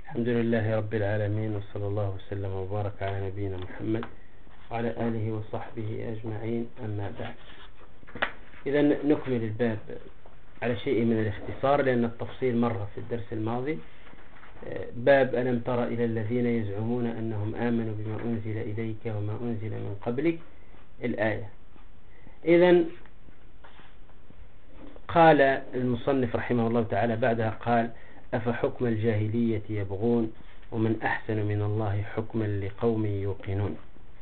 الحمد لله رب العالمين، وصلى الله وسلم وبارك على نبينا محمد وعلى آله وصحبه أجمعين، أما بعد. إذا نكمل الباب على شيء من الاختصار، لأن التفصيل مر في الدرس الماضي. باب ألم تر إلى الذين يزعمون أنهم آمنوا بما أنزل إليك وما أنزل من قبلك، الآية. إذا قال المصنف رحمه الله تعالى بعدها قال: أفحكم الجاهلية يبغون ومن أحسن من الله حكما لقوم يوقنون.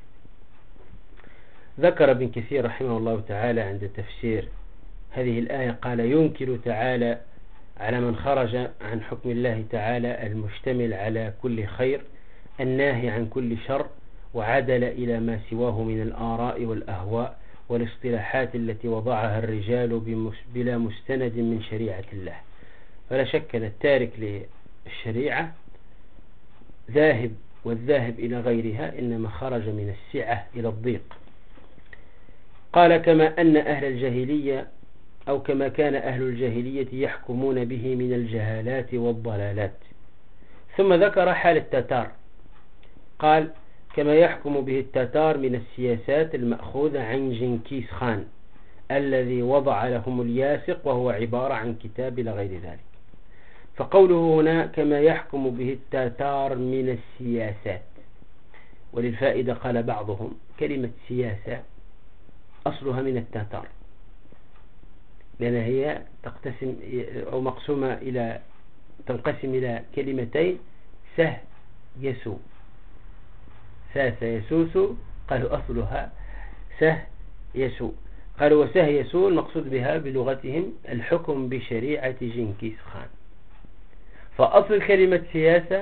ذكر ابن كثير رحمه الله تعالى عند تفسير هذه الآية قال: ينكر تعالى على من خرج عن حكم الله تعالى المشتمل على كل خير الناهي عن كل شر، وعدل إلى ما سواه من الآراء والأهواء والاصطلاحات التي وضعها الرجال بلا مستند من شريعة الله. فلا شك أن التارك للشريعة ذاهب، والذاهب إلى غيرها إنما خرج من السعة إلى الضيق. قال: كما أن أهل الجاهلية أو كما كان أهل الجاهلية يحكمون به من الجهالات والضلالات. ثم ذكر حال التتار، قال: كما يحكم به التتار من السياسات المأخوذة عن جنكيز خان الذي وضع لهم الياسق، وهو عبارة عن كتاب إلى غير ذلك. فقوله هنا كما يحكم به التتار من السياسات، وللفائدة قال بعضهم: كلمة سياسة أصلها من التتار، لأن هي تقتسم أو مقسومة تنقسم إلى كلمتين: سه يسو، ساس يسوس، قالوا أصلها سه يسو. قالوا وسه يسو المقصود بها بلغتهم الحكم بشريعة جنكيز خان. فأصل كلمة سياسة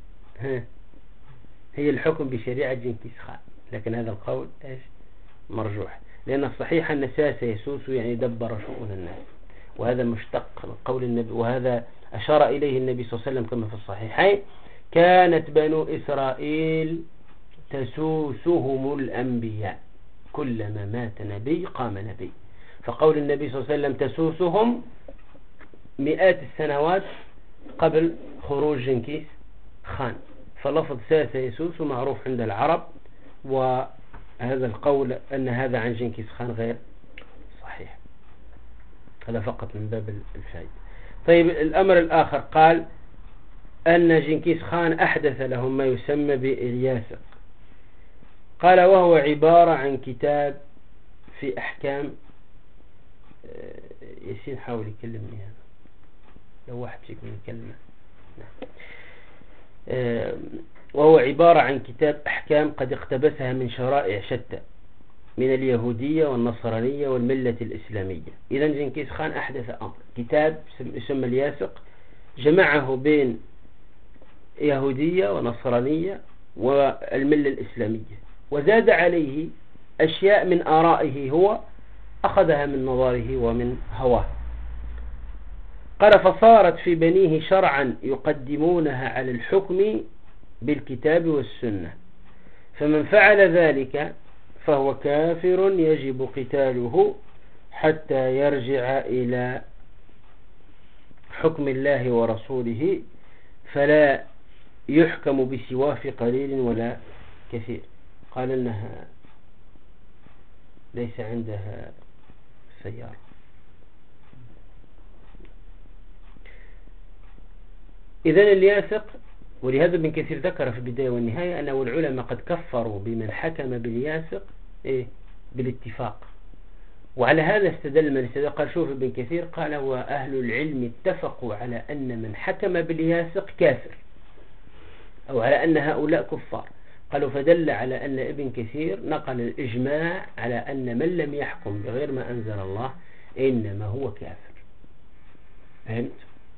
هي الحكم بشريعة جنكيز خان، لكن هذا القول مرجوح، لأن الصحيح أن ساس يسوس يعني دبر شؤون الناس، وهذا مشتق من قول النبي، وهذا أشار إليه النبي صلى الله عليه وسلم كما في الصحيحين: كانت بنو إسرائيل تسوسهم الأنبياء، كلما مات نبي قام نبي. فقول النبي صلى الله عليه وسلم تسوسهم مئات السنوات قبل خروج جنكيز خان. فلفظ ساس يسوس معروف عند العرب، وهذا القول أن هذا عن جنكيز خان غير صحيح. هذا فقط من باب الفائدة. طيب، الأمر الآخر قال أن جنكيز خان أحدث لهم ما يسمى بالياسق. قال: وهو عبارة عن كتاب في أحكام ياسين. حاول يكلمني هذا لو واحد فيكم يكلمه. وهو عبارة عن كتاب أحكام قد اقتبسها من شرائع شتى من اليهودية والنصرانية والملة الإسلامية. إذا جنكيز خان أحدث أمر، كتاب يسمى الياسق، جمعه بين يهودية ونصرانية والملة الإسلامية، وزاد عليه أشياء من آرائه هو أخذها من نظره ومن هواه. قال: فصارت في بنيه شرعا يقدمونها على الحكم بالكتاب والسنة، فمن فعل ذلك فهو كافر يجب قتاله حتى يرجع إلى حكم الله ورسوله، فلا يحكم بسواه في قليل ولا كثير. قال إنها ليس عندها سيارة. إذن الياسق، ولهذا ابن كثير ذكر في البداية والنهاية أنه العلماء قد كفروا بمن حكم بالياسق بالاتفاق. وعلى هذا استدل من استدل، قال: شوف ابن كثير قال: وأهل العلم اتفقوا على أن من حكم بالياسق كافر، أو على أن هؤلاء كفار. قالوا: فدل على أن ابن كثير نقل الإجماع على أن من لم يحكم بغير ما أنزل الله إنما هو كافر. فهمت؟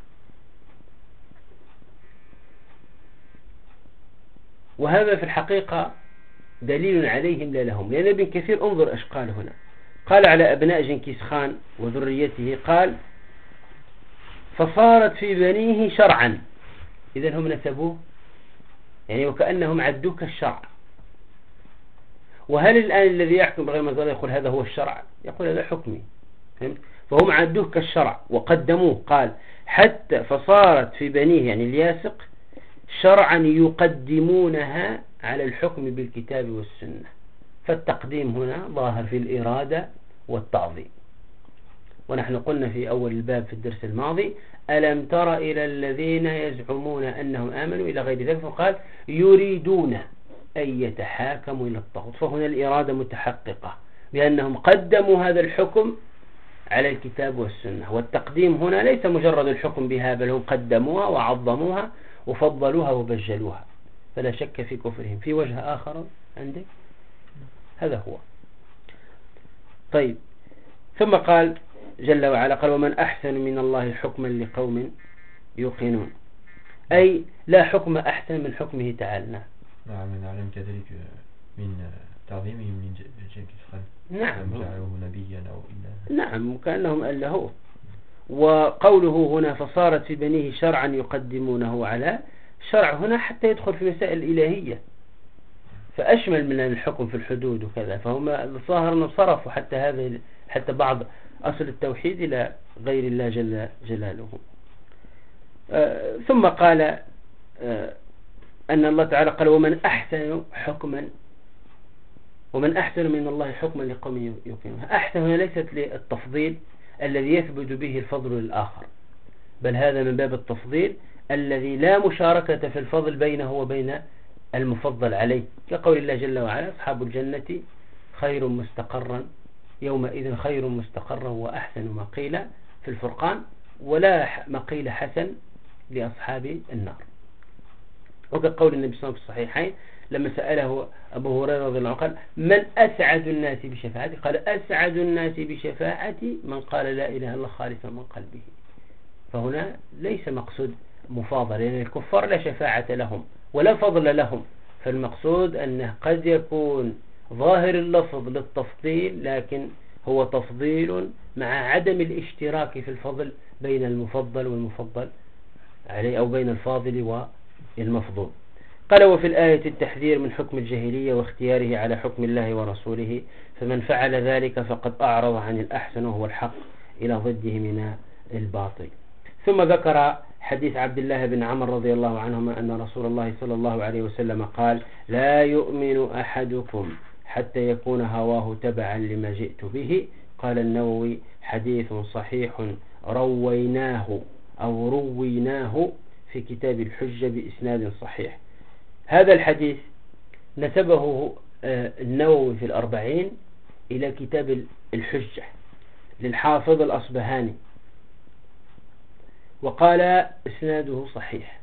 وهذا في الحقيقة دليل عليهم لا لهم، لأن ابن كثير انظر إيش قال هنا. قال على أبناء جنكيز خان وذريته، قال: فصارت في بنيه شرعا. إذن هم نسبوه، يعني وكأنهم عدوك الشرع. وهل الآن الذي يحكم بغير ما أنزل الله يقول هذا هو الشرع؟ يقول هذا حكمي. فهمت؟ فهم عدوه كالشرع وقدموه. قال: حتى فصارت في بنيه، يعني الياسق، شرعا يقدمونها على الحكم بالكتاب والسنة. فالتقديم هنا ظاهر في الإرادة والتعظيم. ونحن قلنا في أول الباب في الدرس الماضي: ألم تر إلى الذين يزعمون أنهم آمنوا إلى غير ذلك، فقال يريدون أن يتحاكموا إلى الطاغوت. فهنا الإرادة متحققة بأنهم قدموا هذا الحكم على الكتاب والسنة. والتقديم هنا ليس مجرد الحكم بها، بل هم قدموها وعظموها وفضلوها وبجلوها. فلا شك في كفرهم. في وجه آخر عندك؟ هذا هو. طيب، ثم قال جل وعلا: قال: ومن أحسن من الله حكما لقوم يوقنون. أي لا حكم أحسن من حكمه تعالى. نعم، نعلم كذلك من تعظيمهم من جنك الخلق. نعم، جعله نبيا أو إله. نعم، كأنهم ألهوه. وقوله هنا: فصارت في بنيه شرعا يقدمونه على شرع، هنا حتى يدخل في مسائل الإلهية، فأشمل من الحكم في الحدود وكذا. فهم الظاهر أنهم صرفوا حتى بعض أصل التوحيد إلى غير الله جل جلاله. ثم قال أن الله تعالى قال: ومن أحسن حكما، ومن أحسن من الله حكما لقوم يوقنون. أحسن هنا ليست للتفضيل الذي يثبت به الفضل للآخر، بل هذا من باب التفضيل الذي لا مشاركة في الفضل بينه وبين المفضل عليه، كقول الله جل وعلا: أصحاب الجنة خير مستقرا يومئذ خير مستقرا وأحسن مقيلا في الفرقان، ولا مقيل حسن لأصحاب النار. وكقول النبي صلى الله عليه وسلم في الصحيحين لما سأله أبو هريرة رضي الله عنه قال: من أسعد الناس بشفاعتي؟ قال: أسعد الناس بشفاعتي من قال لا إله إلا الله خالصا من قلبه. فهنا ليس مقصود مفاضل، لأن الكفار لا شفاعة لهم ولا فضل لهم. فالمقصود أنه قد يكون ظاهر اللفظ للتفضيل، لكن هو تفضيل مع عدم الاشتراك في الفضل بين المفضل والمفضل عليه، أو بين الفاضل والمفضول. قال: وفي الآية التحذير من حكم الجاهلية واختياره على حكم الله ورسوله، فمن فعل ذلك فقد أعرض عن الأحسن وهو الحق إلى ضده من الباطل. ثم ذكر حديث عبد الله بن عمرو رضي الله عنهما أن رسول الله صلى الله عليه وسلم قال: لا يؤمن أحدكم حتى يكون هواه تبعا لما جئت به. قال النووي: حديث صحيح رويناه في كتاب الحجة بإسناد صحيح. هذا الحديث نسبه النووي في الأربعين إلى كتاب الحجة للحافظ الأصبهاني، وقال إسناده صحيح.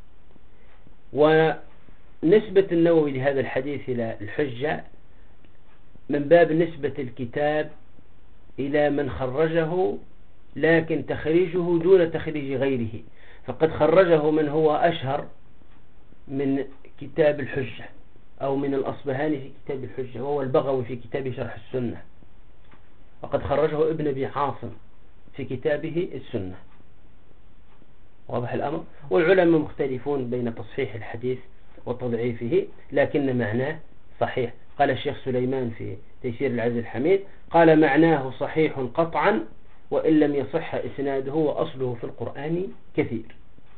ونسبة النووي لهذا الحديث إلى الحجة من باب نسبة الكتاب إلى من خرجه، لكن تخريجه دون تخريج غيره. فقد خرجه من هو أشهر من كتاب الحجة أو من الأصبهاني في كتاب الحجة، وهو البغوي في كتاب شرح السنة. وقد خرجه ابن أبي عاصم في كتابه السنة. واضح الأمر؟ والعلماء مختلفون بين تصحيح الحديث وتضعيفه، لكن معناه صحيح. قال الشيخ سليمان في تيسير العزيز الحميد: قال: معناه صحيح قطعا وإن لم يصح إسناده وأصله في القرآن كثير.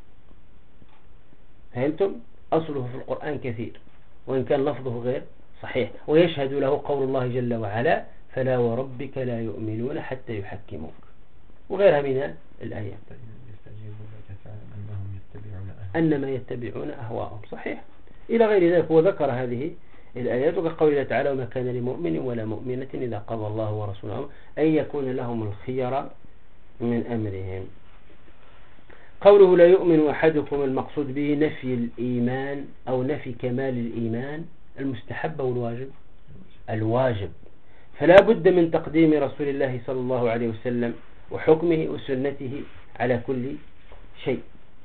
فهمتم؟ أصله في القرآن كثير وإن كان لفظه غير صحيح. ويشهد له قول الله جل وعلا: فلا وربك لا يؤمنون حتى يحكموك، وغيرها من الآيات. أنما يتبعون أهواءهم. صحيح. إلى غير ذلك. وذكر هذه الآيات وكقول الله تعالى: وما كان لمؤمن ولا مؤمنة إذا قضى الله ورسوله أن يكون لهم الخير من أمرهم. قوله: لا يؤمن أحدكم، المقصود به نفي الإيمان أو نفي كمال الإيمان المستحب والواجب. الواجب. فلا بد من تقديم رسول الله صلى الله عليه وسلم وحكمه وسنته على كل شيء.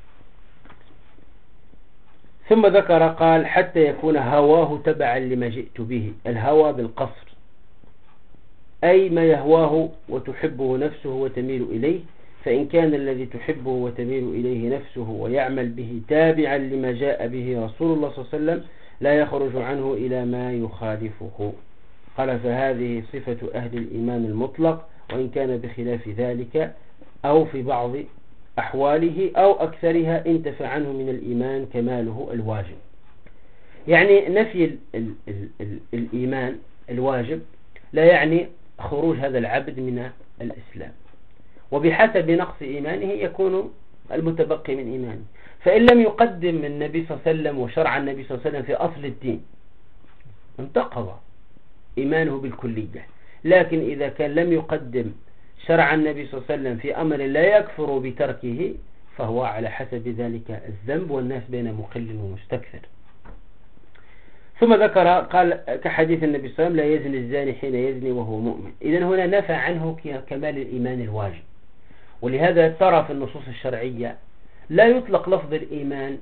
ثم ذكر قال: حتى يكون هواه تبعا لما جئت به. الهوى بالقصر، أي ما يهواه وتحبه نفسه وتميل إليه. فإن كان الذي تحبه وتميل إليه نفسه ويعمل به تابعا لما جاء به رسول الله صلى الله عليه وسلم لا يخرج عنه إلى ما يخالفه. قال: فهذه صفة أهل الإيمان المطلق، وإن كان بخلاف ذلك أو في بعض أحواله أو أكثرها انتفى عنه من الإيمان كماله الواجب. يعني نفي الإيمان الواجب لا يعني خروج هذا العبد من الإسلام، وبحسب نقص إيمانه يكون المتبقي من إيمانه. فإن لم يقدم النبي صلى الله عليه وسلم وشرع النبي صلى الله عليه وسلم في أصل الدين انتقض إيمانه بالكلية. لكن إذا كان لم يقدم شرع النبي صلى الله عليه وسلم في أمر لا يكفر بتركه فهو على حسب ذلك الذنب، والناس بين مقل ومستكثر. ثم ذكر قال كحديث النبي صلى الله عليه وسلم: لا يزني الزاني حين يزني وهو مؤمن. إذن هنا نفى عنه كمال الإيمان الواجب. ولهذا ترى في النصوص الشرعية لا يطلق لفظ الإيمان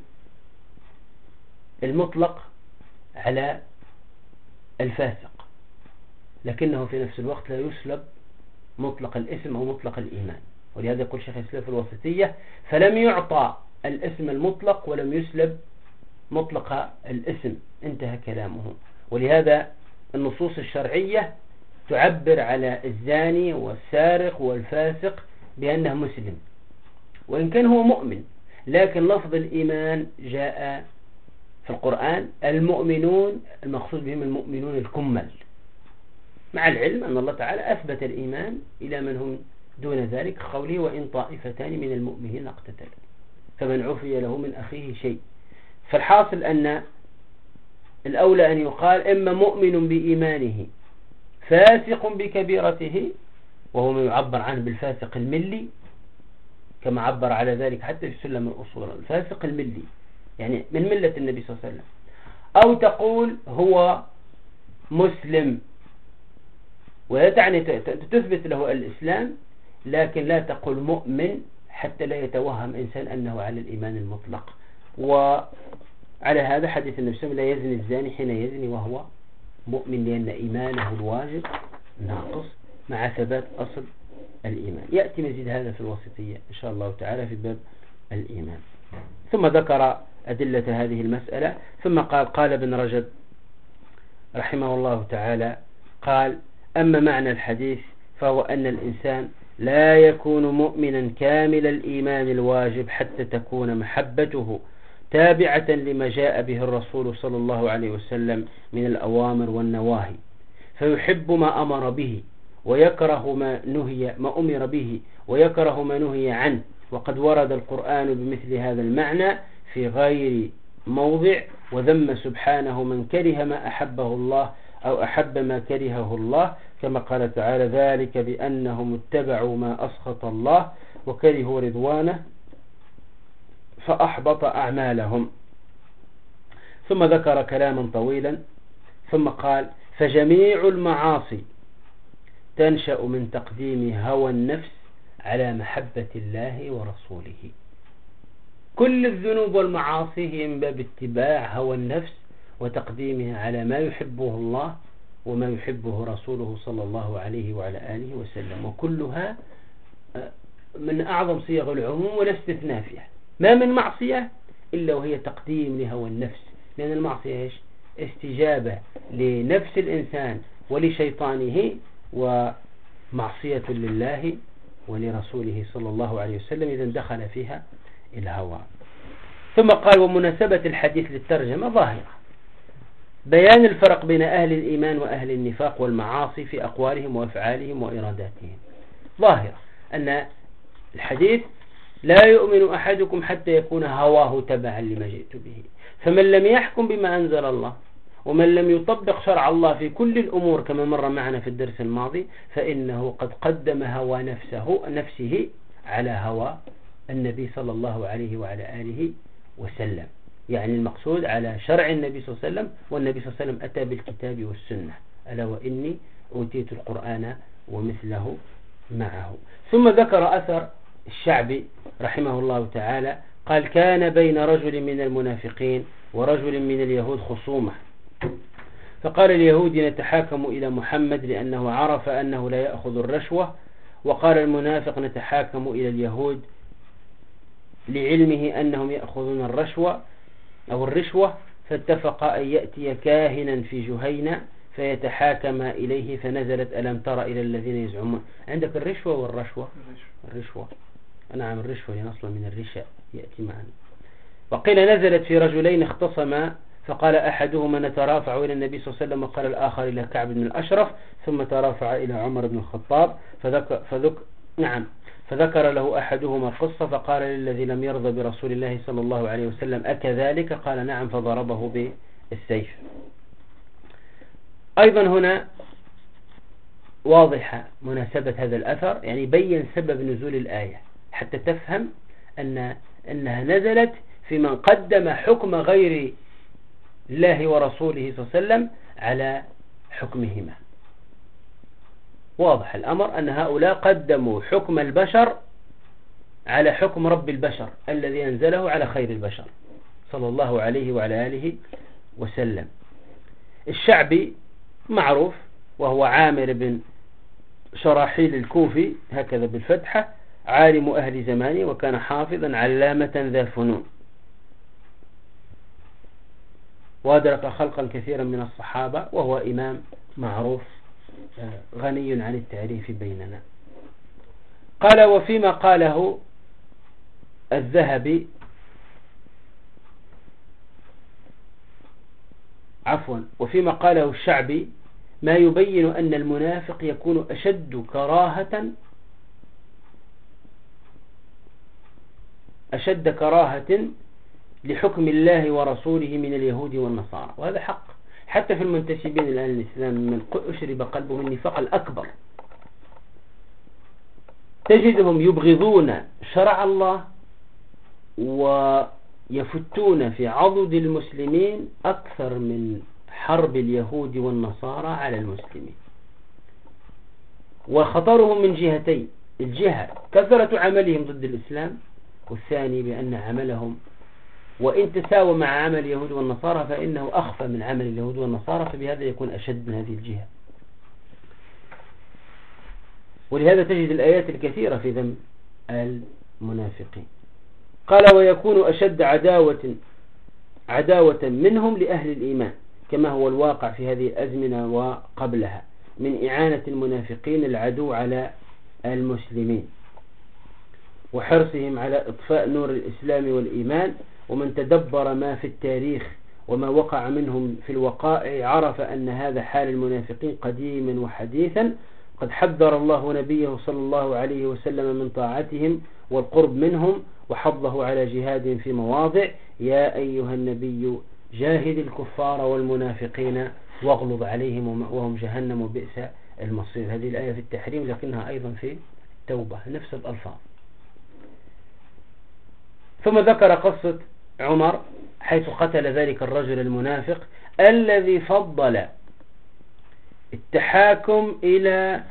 المطلق على الفاسق، لكنه في نفس الوقت لا يسلب مطلق الاسم أو مطلق الإيمان. ولهذا يقول شيخ الإسلام في الوسطية: فلم يعطى الاسم المطلق ولم يسلب مطلق الاسم، انتهى كلامه. ولهذا النصوص الشرعية تعبر على الزاني والسارق والفاسق بأنه مسلم وإن كان هو مؤمن، لكن لفظ الإيمان جاء في القرآن المؤمنون، المقصود بهم المؤمنون الكمل، مع العلم أن الله تعالى أثبت الإيمان إلى من هم دون ذلك، قوله: وإن طائفتان من المؤمنين اقتتلوا فمن عفي له من أخيه شيء. فالحاصل أن الأولى أن يقال إما مؤمن بإيمانه فاسق بكبيرته، وهو ما يعبر عنه بالفاسق الملي، كما عبر على ذلك حتى في سلم الأصول: الفاسق الملي يعني من ملة النبي صلى الله عليه وسلم. أو تقول هو مسلم ويعني تثبت له الإسلام، لكن لا تقول مؤمن حتى لا يتوهم إنسان أنه على الإيمان المطلق. وعلى هذا حديث النبي صلى الله عليه وسلم: لا يزني الزاني حين يزني وهو مؤمن، لأن إيمانه الواجب ناقص مع ثبات أصل الإيمان. يأتي مزيد هذا في الوسطية إن شاء الله تعالى في باب الإيمان. ثم ذكر أدلة هذه المسألة، ثم قال ابن رجب رحمه الله تعالى: قال: أما معنى الحديث فهو أن الإنسان لا يكون مؤمنا كامل الإيمان الواجب حتى تكون محبته تابعة لما جاء به الرسول صلى الله عليه وسلم من الأوامر والنواهي، فيحب ما أمر به ويكره ما أمر به ويكره ما نهي عنه. وقد ورد القرآن بمثل هذا المعنى في غير موضع، وذم سبحانه من كره ما أحبه الله أو أحب ما كرهه الله، كما قال تعالى: ذلك بأنهم اتبعوا ما أسخط الله وكرهوا رضوانه فأحبط أعمالهم. ثم ذكر كلاما طويلا ثم قال: فجميع المعاصي تنشأ من تقديم هوى النفس على محبة الله ورسوله. كل الذنوب والمعاصي هي من باب اتباع هوى النفس وتقديمها على ما يحبه الله وما يحبه رسوله صلى الله عليه وعلى آله وسلم، وكلها من أعظم صيغ العموم ولا استثناء فيها. ما من معصية إلا وهي تقديم لهوى النفس، لأن المعصية استجابة لنفس الإنسان ولشيطانه، ومعصية لله ولرسوله صلى الله عليه وسلم إذا دخل فيها الهوى. ثم قال: ومناسبة الحديث للترجمة ظاهرة، بيان الفرق بين أهل الإيمان وأهل النفاق والمعاصي في أقوالهم وأفعالهم وإراداتهم. ظاهرة أن الحديث: لا يؤمن أحدكم حتى يكون هواه تبعا لما جئت به. فمن لم يحكم بما أنزل الله ومن لم يطبق شرع الله في كل الأمور كما مر معنا في الدرس الماضي فإنه قد قدم هوى نفسه على هوى النبي صلى الله عليه وعلى آله وسلم. يعني المقصود على شرع النبي صلى الله عليه وسلم، والنبي صلى الله عليه وسلم أتى بالكتاب والسنة: ألا وإني أوتيت القرآن ومثله معه. ثم ذكر أثر الشعبي رحمه الله تعالى قال: كان بين رجل من المنافقين ورجل من اليهود خصومة، فقال اليهود: نتحاكم إلى محمد لأنه عرف أنه لا يأخذ الرشوة، وقال المنافق: نتحاكم إلى اليهود لعلمه أنهم يأخذون الرشوة، فاتفق أن يأتي كاهنا في جهينة فيتحاكم إليه، فنزلت: ألم تر إلى الذين يزعمون. عندك الرشوة والرشوة؟ الرشوة نعم الرشوة هي أصلا من الرشاء يأتي معنا. وقيل نزلت في رجلين اختصما فقال أحدهما نترافع إلى النبي صلى الله عليه وسلم وقال الآخر إلى كعب بن الأشرف ثم ترافع إلى عمر بن الخطاب فذكر له أحدهما قصة فقال للذي لم يرضى برسول الله صلى الله عليه وسلم أكذلك؟ قال نعم، فضربه بالسيف. أيضا هنا واضحة مناسبة هذا الأثر، يعني بين سبب نزول الآية حتى تفهم أنها نزلت في من قدم حكم غير الله ورسوله صلى الله عليه وسلم على حكمهما. واضح الأمر أن هؤلاء قدموا حكم البشر على حكم رب البشر الذي أنزله على خير البشر صلى الله عليه وعلى آله وسلم. الشعبي معروف وهو عامر بن شراحيل الكوفي هكذا بالفتحة، عالم أهل زمانه وكان حافظا علامة ذا فنون، وأدرك خلقا كثيرا من الصحابة، وهو إمام معروف غني عن التعريف بيننا. قال وفيما قاله الذهبي وفيما قاله الشعبي ما يبين أن المنافق يكون أشد كراهة لحكم الله ورسوله من اليهود والنصارى، وهذا حق حتى في المنتسبين الآن الإسلام من أشرب قلبه النفاق الأكبر تجدهم يبغضون شرع الله ويفتون في عضد المسلمين أكثر من حرب اليهود والنصارى على المسلمين. وخطرهم من جهتين: الجهة كثرة عملهم ضد الإسلام، والثاني بأن عملهم وإن تساوى مع عمل اليهود والنصارى فإنه أخفى من عمل اليهود والنصارى، فبهذا يكون أشد من هذه الجهة. ولهذا تجد الآيات الكثيرة في ذم المنافقين. قال ويكون أشد عداوة منهم لأهل الإيمان كما هو الواقع في هذه الأزمنة وقبلها من إعانة المنافقين العدو على المسلمين وحرصهم على إطفاء نور الإسلام والإيمان. ومن تدبر ما في التاريخ وما وقع منهم في الوقائع عرف أن هذا حال المنافقين قديما وحديثا. قد حذر الله نبيه صلى الله عليه وسلم من طاعتهم والقرب منهم وحضه على جهادهم في مواضع: يا أيها النبي جاهد الكفار والمنافقين واغلظ عليهم ومأواهم جهنم وبئس المصير. هذه الآية في التحريم لكنها أيضا في التوبة نفس الألفاظ. ثم ذكر قصة عمر حيث قتل ذلك الرجل المنافق الذي فضل التحاكم إلى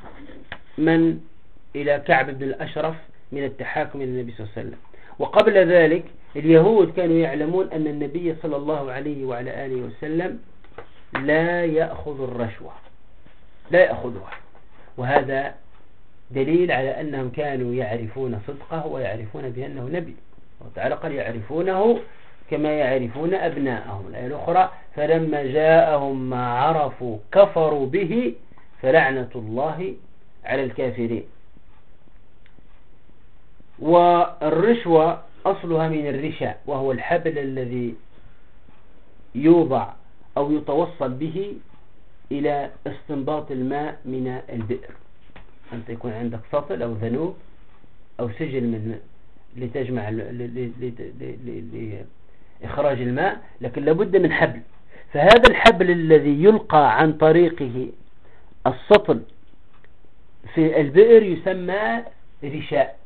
كعب بن الأشرف من التحاكم إلى النبي صلى الله عليه وسلم. وقبل ذلك اليهود كانوا يعلمون أن النبي صلى الله عليه وعلى آله وسلم لا يأخذ الرشوة، لا يأخذها، وهذا دليل على أنهم كانوا يعرفون صدقه ويعرفون بأنه نبي. وتعالى قال يعرفونه كما يعرفون أبناءهم. الآية الأخرى: فلما جاءهم ما عرفوا كفروا به فلعنة الله على الكافرين. والرشوة أصلها من الرشاء، وهو الحبل الذي يوضع أو يتوصل به إلى استنباط الماء من البئر. أنت يكون عندك سطل أو ذنوب أو سجل من لتجمع لإخراج الماء، لكن لابد من حبل. فهذا الحبل الذي يلقى عن طريقه السطل في البئر يسمى رشاء.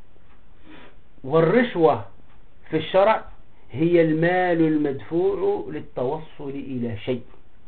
والرشوة في الشرع هي المال المدفوع للتوصل إلى شيء.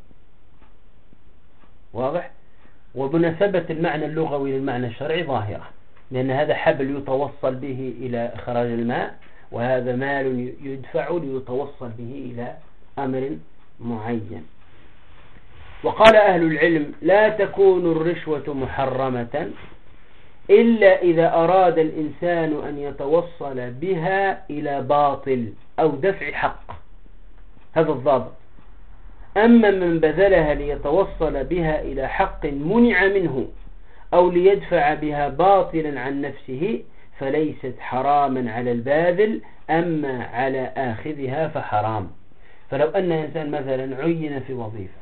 واضح؟ وبنسبة المعنى اللغوي للمعنى الشرعي ظاهرة، لأن هذا حبل يتوصل به إلى إخراج الماء، وهذا مال يدفع ليتوصل به إلى أمر معين. وقال أهل العلم: لا تكون الرشوة محرمة إلا إذا أراد الإنسان أن يتوصل بها إلى باطل أو دفع حق، هذا الضابط. أما من بذلها ليتوصل بها إلى حق منع منه أو ليدفع بها باطلا عن نفسه فليست حراما على الباذل، أما على آخذها فحرام. فلو أن إنسان مثلا عين في وظيفة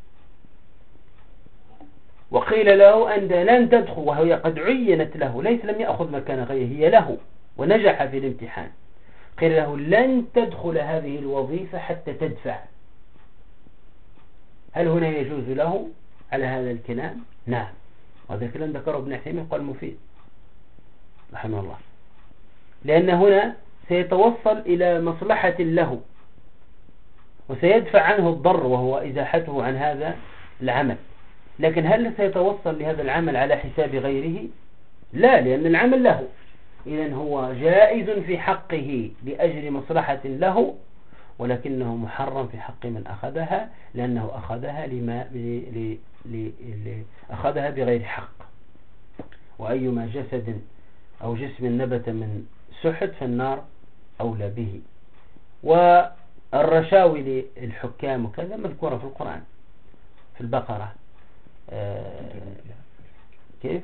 وقيل له أنت لن تدخل، وهي قد عينت له، ليس لم يأخذ مكان غيره، هي له ونجح في الامتحان، قيل له لن تدخل هذه الوظيفة حتى تدفع، هل هنا يجوز له على هذا الكلام؟ نعم. وهذا الكلام ذكره ابن عثيمين قال مفيد رحمه الله، لأن هنا سيتوصل إلى مصلحة له وسيدفع عنه الضر وهو إزاحته عن هذا العمل. لكن هل سيتوصل لهذا العمل على حساب غيره؟ لا، لأن العمل له، إذن هو جائز في حقه لأجل مصلحة له، ولكنه محرم في حق من أخذها، لأنه أخذها بغير حق. وأيما جسد أو جسم نبت من سحت فالنار أولى به. والرشاوي للحكام وكذا مذكورة في القرآن في البقرة. كيف؟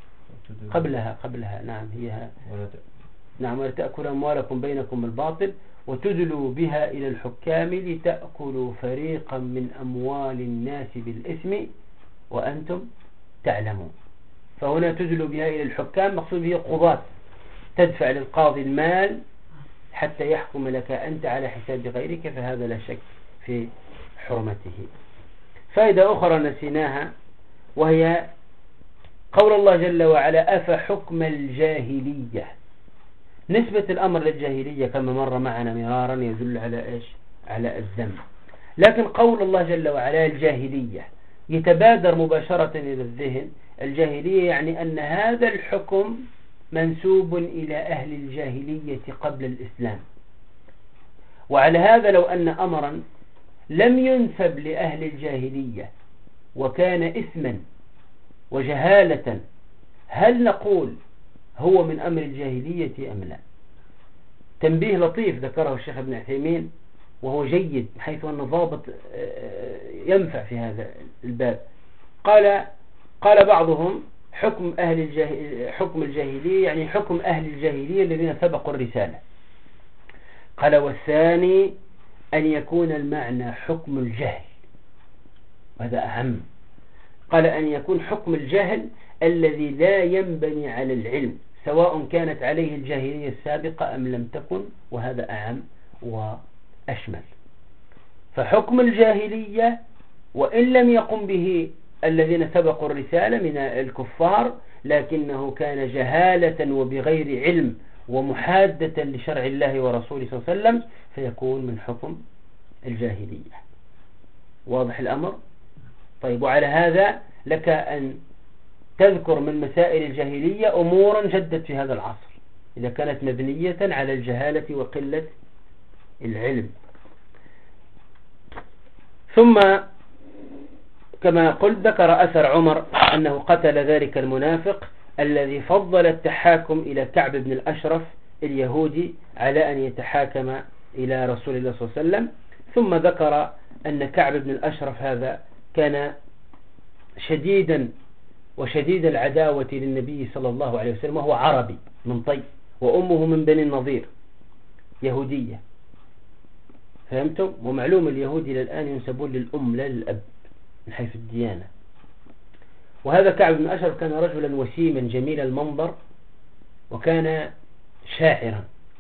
قبلها نعم، هي نعم، ولا تأكلوا أموالكم بينكم بالباطل وتدلوا بها إلى الحكام لتأكلوا فريقا من أموال الناس بالإثم وأنتم تعلمون. فهنا تدلوا بها إلى الحكام مقصود به قضاة، تدفع للقاضي المال حتى يحكم لك أنت على حساب غيرك، فهذا لا شك في حرمته. فائدة أخرى نسيناها، وهي قول الله جل وعلا أفحكم الجاهلية. نسبة الأمر للجاهلية كما مر معنا مرارا يدل على إيش؟ على الذنب. لكن قول الله جل وعلا الجاهلية يتبادر مباشرة إلى الذهن الجاهلية، يعني أن هذا الحكم منسوب إلى أهل الجاهلية قبل الإسلام. وعلى هذا لو أن أمرا لم ينسب لأهل الجاهلية وكان إثما وجهالة، هل نقول هو من أمر الجاهلية أم لا؟ تنبيه لطيف ذكره الشيخ ابن عثيمين وهو جيد، حيث أن ضابط ينفع في هذا الباب. قال بعضهم حكم الجاهلية يعني حكم أهل الجاهلية الذين سبقوا الرسالة. قال والثاني أن يكون المعنى حكم الجهل، وهذا أهم. قال أن يكون حكم الجهل الذي لا ينبني على العلم، سواء كانت عليه الجاهلية السابقة أم لم تكن، وهذا أعم وأشمل. فحكم الجاهلية وإن لم يقم به الذين سبقوا الرسالة من الكفار، لكنه كان جهالة وبغير علم ومحادة لشرع الله ورسوله صلى الله عليه وسلم، فيكون من حكم الجاهلية. واضح الأمر؟ طيب، وعلى هذا لك أن تذكر من مسائل الجاهلية أمورا جدت في هذا العصر إذا كانت مبنية على الجهالة وقلة العلم. ثم كما قلت ذكر أثر عمر أنه قتل ذلك المنافق الذي فضل التحاكم إلى كعب بن الأشرف اليهودي على أن يتحاكم إلى رسول الله صلى الله عليه وسلم. ثم ذكر أن كعب بن الأشرف هذا كان شديدا وشديد العداوة للنبي صلى الله عليه وسلم، وهو عربي من طي، وأمه من بني النضير يهودية. فهمتم؟ ومعلوم اليهود إلى الآن ينسبون للأم لا للأب من حيث الديانة. وهذا كعب بن أشرف كان رجلا وسيما جميل المنظر، وكان شاعرا.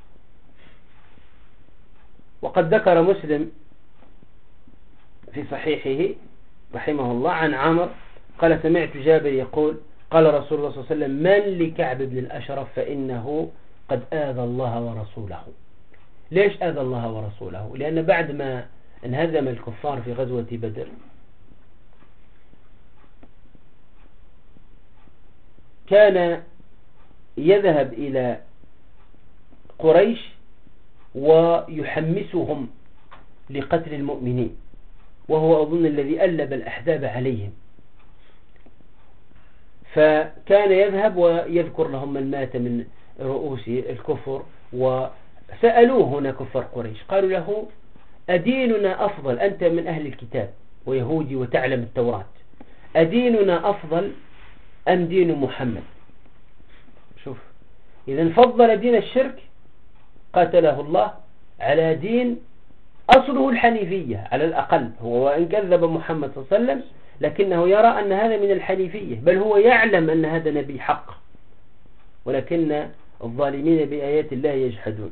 وقد ذكر مسلم في صحيحه رحمه الله عن عمر قال سمعت جابر يقول قال رسول الله صلى الله عليه وسلم من لكعب بن الأشرف فإنه قد آذى الله ورسوله. ليش آذى الله ورسوله؟ لأن بعد ما انهزم الكفار في غزوة بدر كان يذهب إلى قريش ويحمسهم لقتل المؤمنين، وهو أظن الذي ألب الأحزاب عليهم. فكان يذهب ويذكر لهم من مات من رؤوس الكفر، وسألوه هنا كفار قريش قالوا له أديننا أفضل، أنت من أهل الكتاب ويهودي وتعلم التوراة، أديننا أفضل أم دين محمد؟ شوف، إذا فضل دين الشرك قاتله الله على دين أصله الحنيفية على الأقل. هو وإن كذب محمد صلى الله عليه وسلم لكنه يرى أن هذا من الحنيفية، بل هو يعلم أن هذا نبي حق، ولكن الظالمين بآيات الله يجحدون.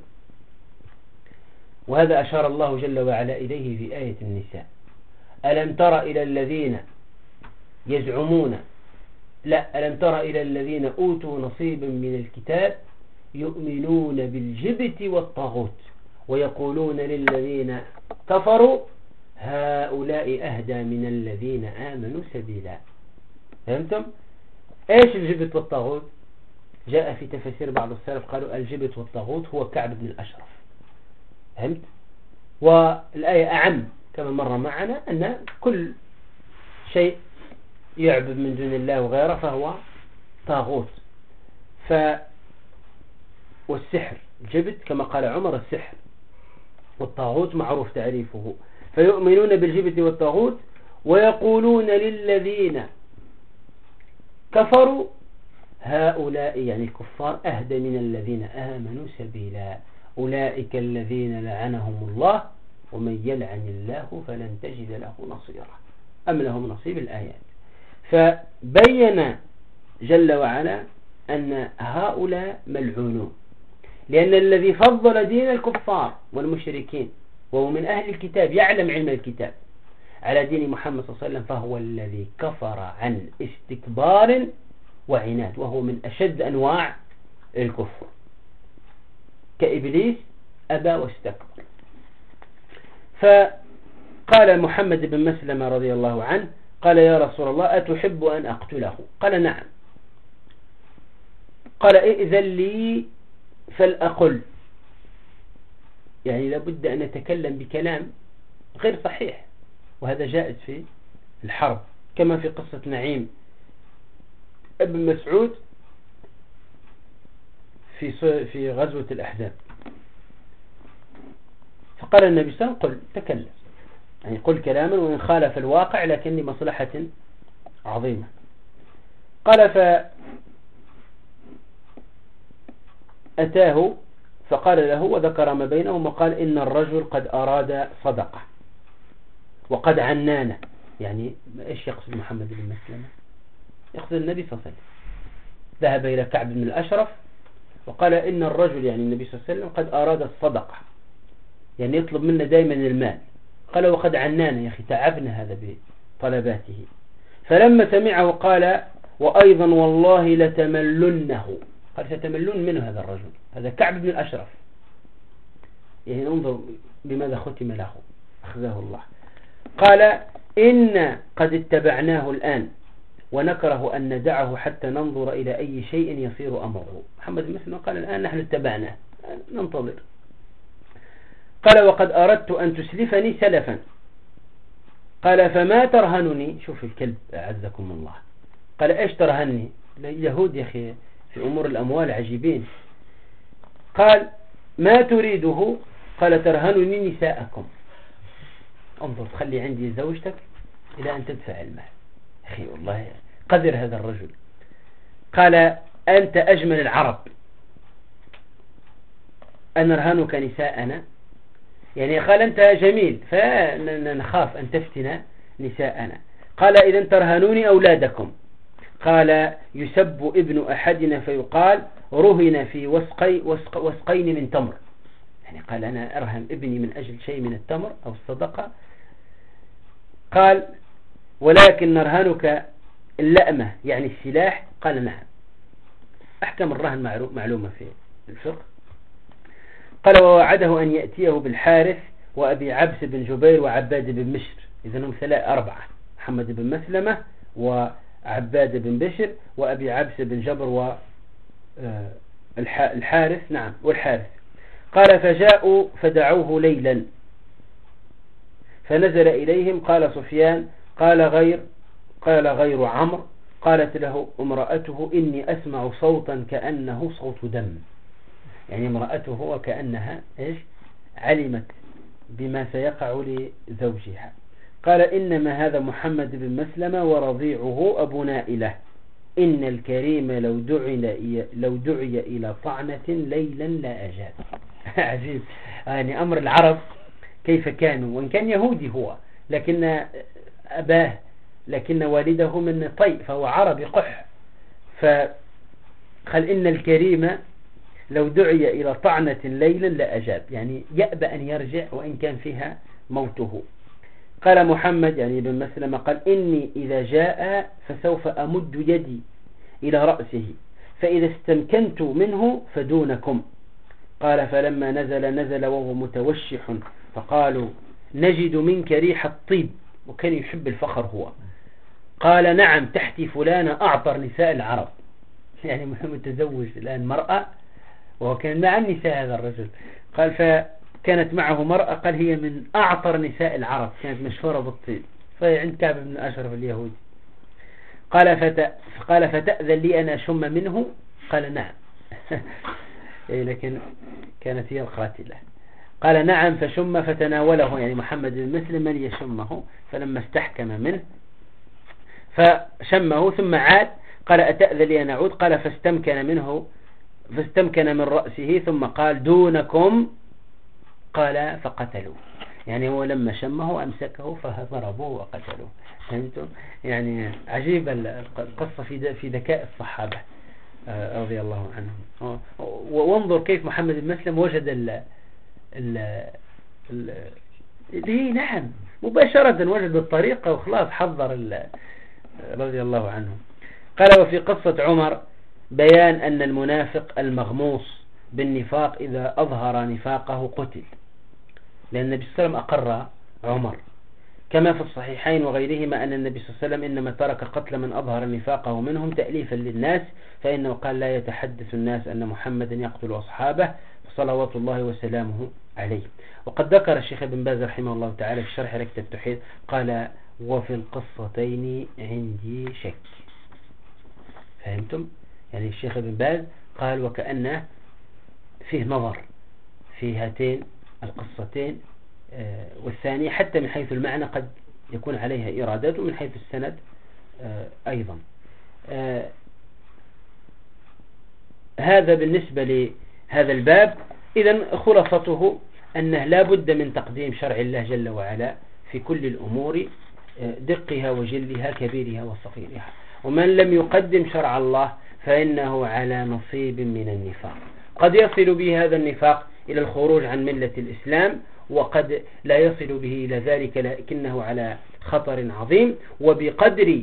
وهذا أشار الله جل وعلا إليه في آية النساء: ألم تر إلى الذين يزعمون ألم تر إلى الذين أوتوا نصيبا من الكتاب يؤمنون بالجبت والطاغوت ويقولون للذين كفروا هؤلاء أهدى من الذين آمنوا سبيلا. فهمتم؟ إيش الجبت والطاغوت؟ جاء في تفسير بعض السلف قالوا الجبت والطاغوت هو كعب بن الأشرف. فهمت؟ والآية أعم كما مر معنا أن كل شيء يعبد من دون الله وغيره فهو طاغوت. والسحر الجبت كما قال عمر السحر، والطاغوت معروف تعريفه. فيؤمنون بالجبت والطاغوت ويقولون للذين كفروا هؤلاء يعني الكفار أهدى من الذين آمنوا سبيلا، أولئك الذين لعنهم الله ومن يلعن الله فلن تجد له نصيرا أم لهم نصيب الآيات. فبين جل وعلا أن هؤلاء ملعونون، لأن الذي فضل دين الكفار والمشركين وهو من أهل الكتاب يعلم علم الكتاب على دين محمد صلى الله عليه وسلم فهو الذي كفر عن استكبار وعناد، وهو من أشد أنواع الكفر، كإبليس أبى واستكبر. فقال محمد بن مسلمة رضي الله عنه قال: يا رسول الله أتحب أن أقتله؟ قال: نعم. قال: ائذن لي فلأقل. يعني لابد أن نتكلم بكلام غير صحيح، وهذا جائز في الحرب كما في قصة نعيم ابن مسعود في غزوة الأحزاب. فقال النبي صلى الله عليه وسلم: قل، تكلم، يعني قل كلاما وإن خالف الواقع لكن لمصلحة عظيمة. قال: فأتاه فقال له وذكر ما بينهم وقال: إن الرجل قد أراد صدقة وقد عنانا. يعني إيش يقصد محمد بن مسلمة؟ يقصد النبي صلى الله عليه وسلم. ذهب إلى كعب بن الأشرف وقال: إن الرجل يعني النبي صلى الله عليه وسلم قد أراد الصدقة، يعني يطلب منا دائما المال. قال: وقد عنانا، يا أخي تعبنا هذا بطلباته. فلما سمعه قال: وأيضا والله لتملنه. قال: ستملون منه هذا الرجل، هذا كعب بن الأشرف. يعني انظر بماذا ختم له، أخذه الله. قال: إن قد اتبعناه الآن ونكره أن ندعه حتى ننظر إلى أي شيء يصير أمره. محمد بن مسلم قال: الآن نحن اتبعناه، ننتظر. قال: وقد أردت أن تسلفني سلفا. قال: فما ترهنني؟ شوف الكلب أعزكم الله. قال: إيش ترهنني؟ اليهود يا أخي في أمور الأموال عجيبين. قال: ما تريده؟ قال: ترهنني نساءكم. انظر، تخلي عندي زوجتك إلى أن تدفع المال. أخي والله قدر هذا الرجل. قال: أنت أجمل العرب، أنرهنك نساءنا؟ يعني قال: أنت جميل فنخاف أن تفتن نساءنا. قال: إذن ترهنوني أولادكم. قال: يسب ابن أحدنا فيقال رهن في وسقين من تمر. يعني قال: أنا أرهن ابني من أجل شيء من التمر أو الصدقة. قال: ولكن نرهنك اللأمة يعني السلاح. قال: نعم. أحكم الرهن معلومة في الفقه. قال: ووعده أن يأتيه بالحارث وأبي عبس بن جبير وعباد بن بشر. إذن هم 4: محمد بن مسلمة وعباد بن بشر وأبي عبس بن جبر والحارث. نعم، والحارث. قال: فجاءوا فدعوه ليلا فنزل إليهم. قال سفيان: قال غير عمرو. قالت له امرأته: إني أسمع صوتا كأنه صوت دم. يعني امرأته وكأنها إيش؟ علمت بما سيقع لزوجها. قال: إنما هذا محمد بن مسلمة ورضيعه أبو نائلة. إن الكريم لو دعي إلى طعنة ليلا لا أجاب. عجيب، يعني أمر العرب كيف كانوا، وإن كان يهودي هو لكن أباه، لكن والده من طي فهو عربي قح، فقال إن الكريم لو دعي إلى طعنة ليلا لا أجاب، يعني يأبى أن يرجع وإن كان فيها موته. قال محمد يعني بن مسلمة قال إني إذا جاء فسوف أمد يدي إلى رأسه فإذا استمكنت منه فدونكم. قال فلما نزل وهو متوشح فقالوا نجد منك ريح الطيب، وكان يحب الفخر هو. قال نعم تحتي فلانة أعطر نساء العرب، يعني متزوج الآن مرأة وهو كان مع النساء هذا الرجل. قال فكانت معه مرأة قال هي من أعطر نساء العرب، كانت مشهورة بالطيب، فهي عند كعب بن أشرف اليهودي. قال فتأذن لي أن أشم منه؟ قال نعم. لكن كانت هي القاتلة. قال نعم فشم فتناوله، يعني محمد بن مسلم من يشمه، فلما استحكم منه فشمه ثم عاد. قال أتأذن لي أن أعود؟ قال فاستمكن من رأسه ثم قال دونكم. قال فقتلوه، يعني هو لما شمه أمسكه فضربوه وقتلوه. فهمتم؟ يعني عجيب القصة في ذكاء الصحابة رضي الله عنهم. وانظر كيف محمد بن مسلم وجد نعم مباشرة وجد الطريقة وخلاص حضر رضي الله عنهم. قال وفي قصة عمر بيان أن المنافق المغموس بالنفاق إذا أظهر نفاقه قتل، لأن النبي صلى الله عليه وسلم أقر عمر، كما في الصحيحين وغيرهما أن النبي صلى الله عليه وسلم إنما ترك قتل من أظهر نفاقه منهم تأليفا للناس، فإنه قال لا يتحدث الناس أن محمدا يقتل أصحابه صلوات الله وسلامه عليه. وقد ذكر الشيخ ابن باز رحمه الله تعالى في شرح ركة التوحيد قال وفي القصتين عندي شك. فهمتم؟ يعني الشيخ ابن باز قال وكأنه فيه نظر في هاتين القصتين، والثانية حتى من حيث المعنى قد يكون عليها إيرادات، ومن حيث السند أيضا. هذا بالنسبة لهذا الباب. إذن خلاصته أنه لا بد من تقديم شرع الله جل وعلا في كل الأمور، دقها وجلها كبيرها وصغيرها، ومن لم يقدم شرع الله فإنه على نصيب من النفاق، قد يصل به هذا النفاق إلى الخروج عن ملة الإسلام، وقد لا يصل به إلى ذلك لكنه على خطر عظيم. وبقدر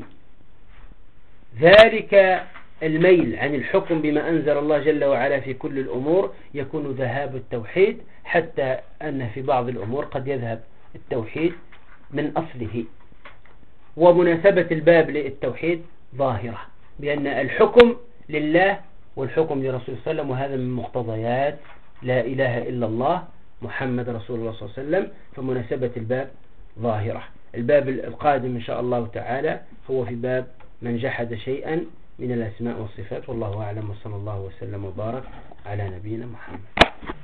ذلك الميل عن الحكم بما أنزل الله جل وعلا في كل الأمور يكون ذهاب التوحيد، حتى أن في بعض الأمور قد يذهب التوحيد من أصله. ومناسبة الباب للتوحيد ظاهرة بأن الحكم لله والحكم لرسول صلى الله عليه وسلم، وهذا من مقتضيات لا إله إلا الله محمد رسول الله صلى الله عليه وسلم، فمناسبة الباب ظاهرة. الباب القادم إن شاء الله تعالى هو في باب من جحد شيئا من الأسماء والصفات، والله أعلم، وصلى الله وسلم وبارك على نبينا محمد.